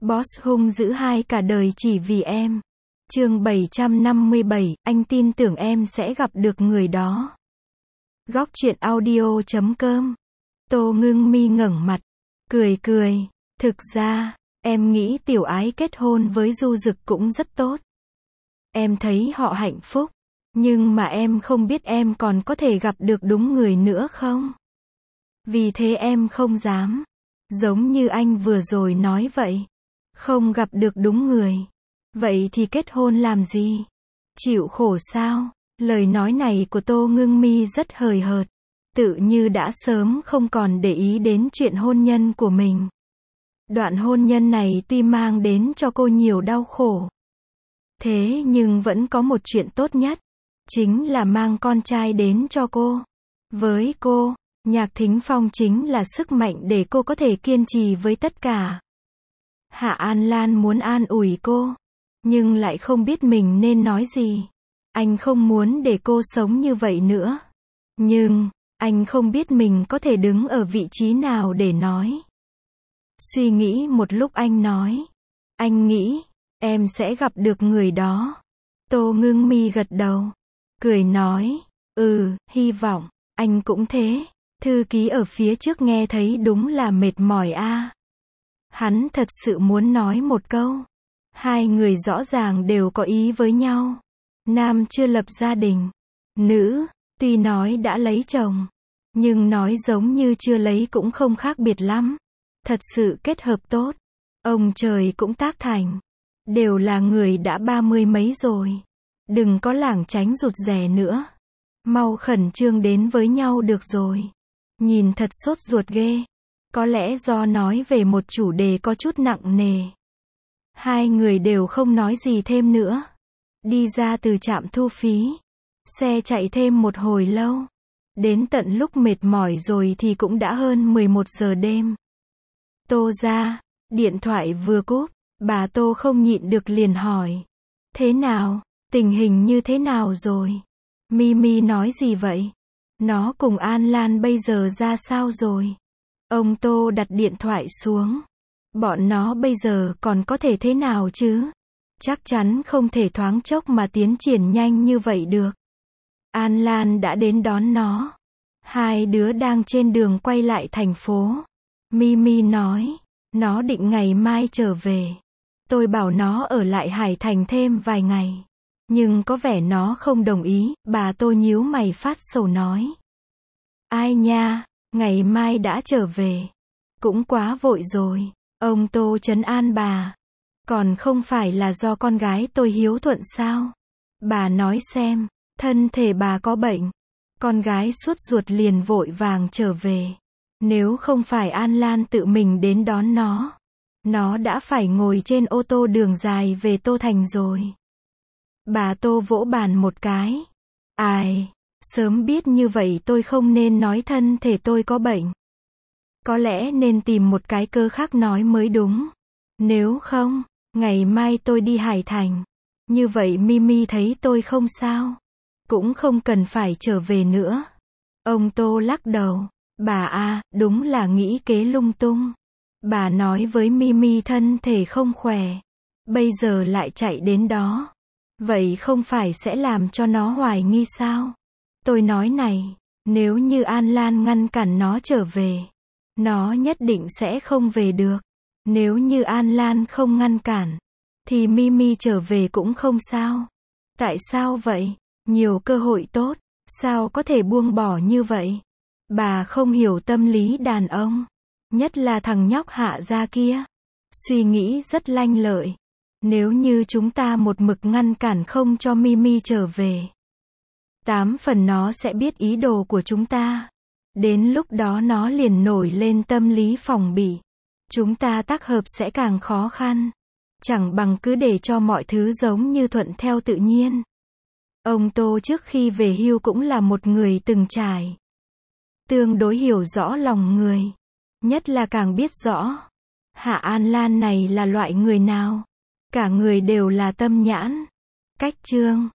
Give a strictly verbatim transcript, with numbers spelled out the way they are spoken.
Boss hung dữ hai cả đời chỉ vì em. Chương bảy trăm năm mươi bảy, anh tin tưởng em sẽ gặp được người đó. Góc truyện audio chấm com. Tô Ngưng Mi ngẩng mặt, cười cười. Thực ra, em nghĩ Tiểu Ái kết hôn với Du Dực cũng rất tốt. Em thấy họ hạnh phúc. Nhưng mà em không biết em còn có thể gặp được đúng người nữa không? Vì thế em không dám. Giống như anh vừa rồi nói vậy. Không gặp được đúng người. Vậy thì kết hôn làm gì? Chịu khổ sao? Lời nói này của Tô Ngưng Mi rất hời hợt. Tự như đã sớm không còn để ý đến chuyện hôn nhân của mình. Đoạn hôn nhân này tuy mang đến cho cô nhiều đau khổ. Thế nhưng vẫn có một chuyện tốt nhất. Chính là mang con trai đến cho cô. Với cô, Nhạc Thính Phong chính là sức mạnh để cô có thể kiên trì với tất cả. Hạ An Lan muốn an ủi cô, nhưng lại không biết mình nên nói gì. Anh không muốn để cô sống như vậy nữa. Nhưng, anh không biết mình có thể đứng ở vị trí nào để nói. Suy nghĩ một lúc anh nói. Anh nghĩ, em sẽ gặp được người đó. Tô Ngưng Mi gật đầu. Cười nói, ừ, hy vọng, anh cũng thế. Thư ký ở phía trước nghe thấy đúng là mệt mỏi a. À. Hắn thật sự muốn nói một câu. Hai người rõ ràng đều có ý với nhau. Nam chưa lập gia đình. Nữ, tuy nói đã lấy chồng. Nhưng nói giống như chưa lấy cũng không khác biệt lắm. Thật sự kết hợp tốt. Ông trời cũng tác thành. Đều là người đã ba mươi mấy rồi. Đừng có lảng tránh rụt rè nữa. Mau khẩn trương đến với nhau được rồi. Nhìn thật sốt ruột ghê. Có lẽ do nói về một chủ đề có chút nặng nề. Hai người đều không nói gì thêm nữa. Đi ra từ trạm thu phí. Xe chạy thêm một hồi lâu. Đến tận lúc mệt mỏi rồi thì cũng đã hơn mười một giờ đêm. Tô ra, điện thoại vừa cúp, bà Tô không nhịn được liền hỏi. Thế nào, tình hình như thế nào rồi? Mimi nói gì vậy? Nó cùng An Lan bây giờ ra sao rồi? Ông Tô đặt điện thoại xuống. Bọn nó bây giờ còn có thể thế nào chứ? Chắc chắn không thể thoáng chốc mà tiến triển nhanh như vậy được. An Lan đã đến đón nó. Hai đứa đang trên đường quay lại thành phố. Mimi nói, nó định ngày mai trở về. Tôi bảo nó ở lại Hải Thành thêm vài ngày. Nhưng có vẻ nó không đồng ý, bà Tô nhíu mày phát sầu nói. Ai nha, ngày mai đã trở về. Cũng quá vội rồi. Ông Tô trấn an bà. Còn không phải là do con gái tôi hiếu thuận sao? Bà nói xem, thân thể bà có bệnh. Con gái suốt ruột liền vội vàng trở về. Nếu không phải An Lan tự mình đến đón nó, nó đã phải ngồi trên ô tô đường dài về Tô Thành rồi. Bà Tô vỗ bàn một cái. Ai, sớm biết như vậy tôi không nên nói thân thể tôi có bệnh. Có lẽ nên tìm một cái cơ khác nói mới đúng. Nếu không, ngày mai tôi đi Hải Thành. Như vậy Mimi thấy tôi không sao. Cũng không cần phải trở về nữa. Ông Tô lắc đầu. Bà a, đúng là nghĩ kế lung tung. Bà nói với Mimi thân thể không khỏe. Bây giờ lại chạy đến đó. Vậy không phải sẽ làm cho nó hoài nghi sao? Tôi nói này, nếu như An Lan ngăn cản nó trở về, nó nhất định sẽ không về được. Nếu như An Lan không ngăn cản, thì Mimi trở về cũng không sao. Tại sao vậy? Nhiều cơ hội tốt, sao có thể buông bỏ như vậy? Bà không hiểu tâm lý đàn ông, nhất là thằng nhóc Hạ gia kia. Suy nghĩ rất lanh lợi. Nếu như chúng ta một mực ngăn cản không cho Mimi trở về, tám phần nó sẽ biết ý đồ của chúng ta. Đến lúc đó nó liền nổi lên tâm lý phòng bị. Chúng ta tác hợp sẽ càng khó khăn. Chẳng bằng cứ để cho mọi thứ giống như thuận theo tự nhiên. Ông Tô trước khi về hưu cũng là một người từng trải. Tương đối hiểu rõ lòng người. Nhất là càng biết rõ. Hạ An Lan này là loại người nào. Cả người đều là tâm nhãn. Cách trương.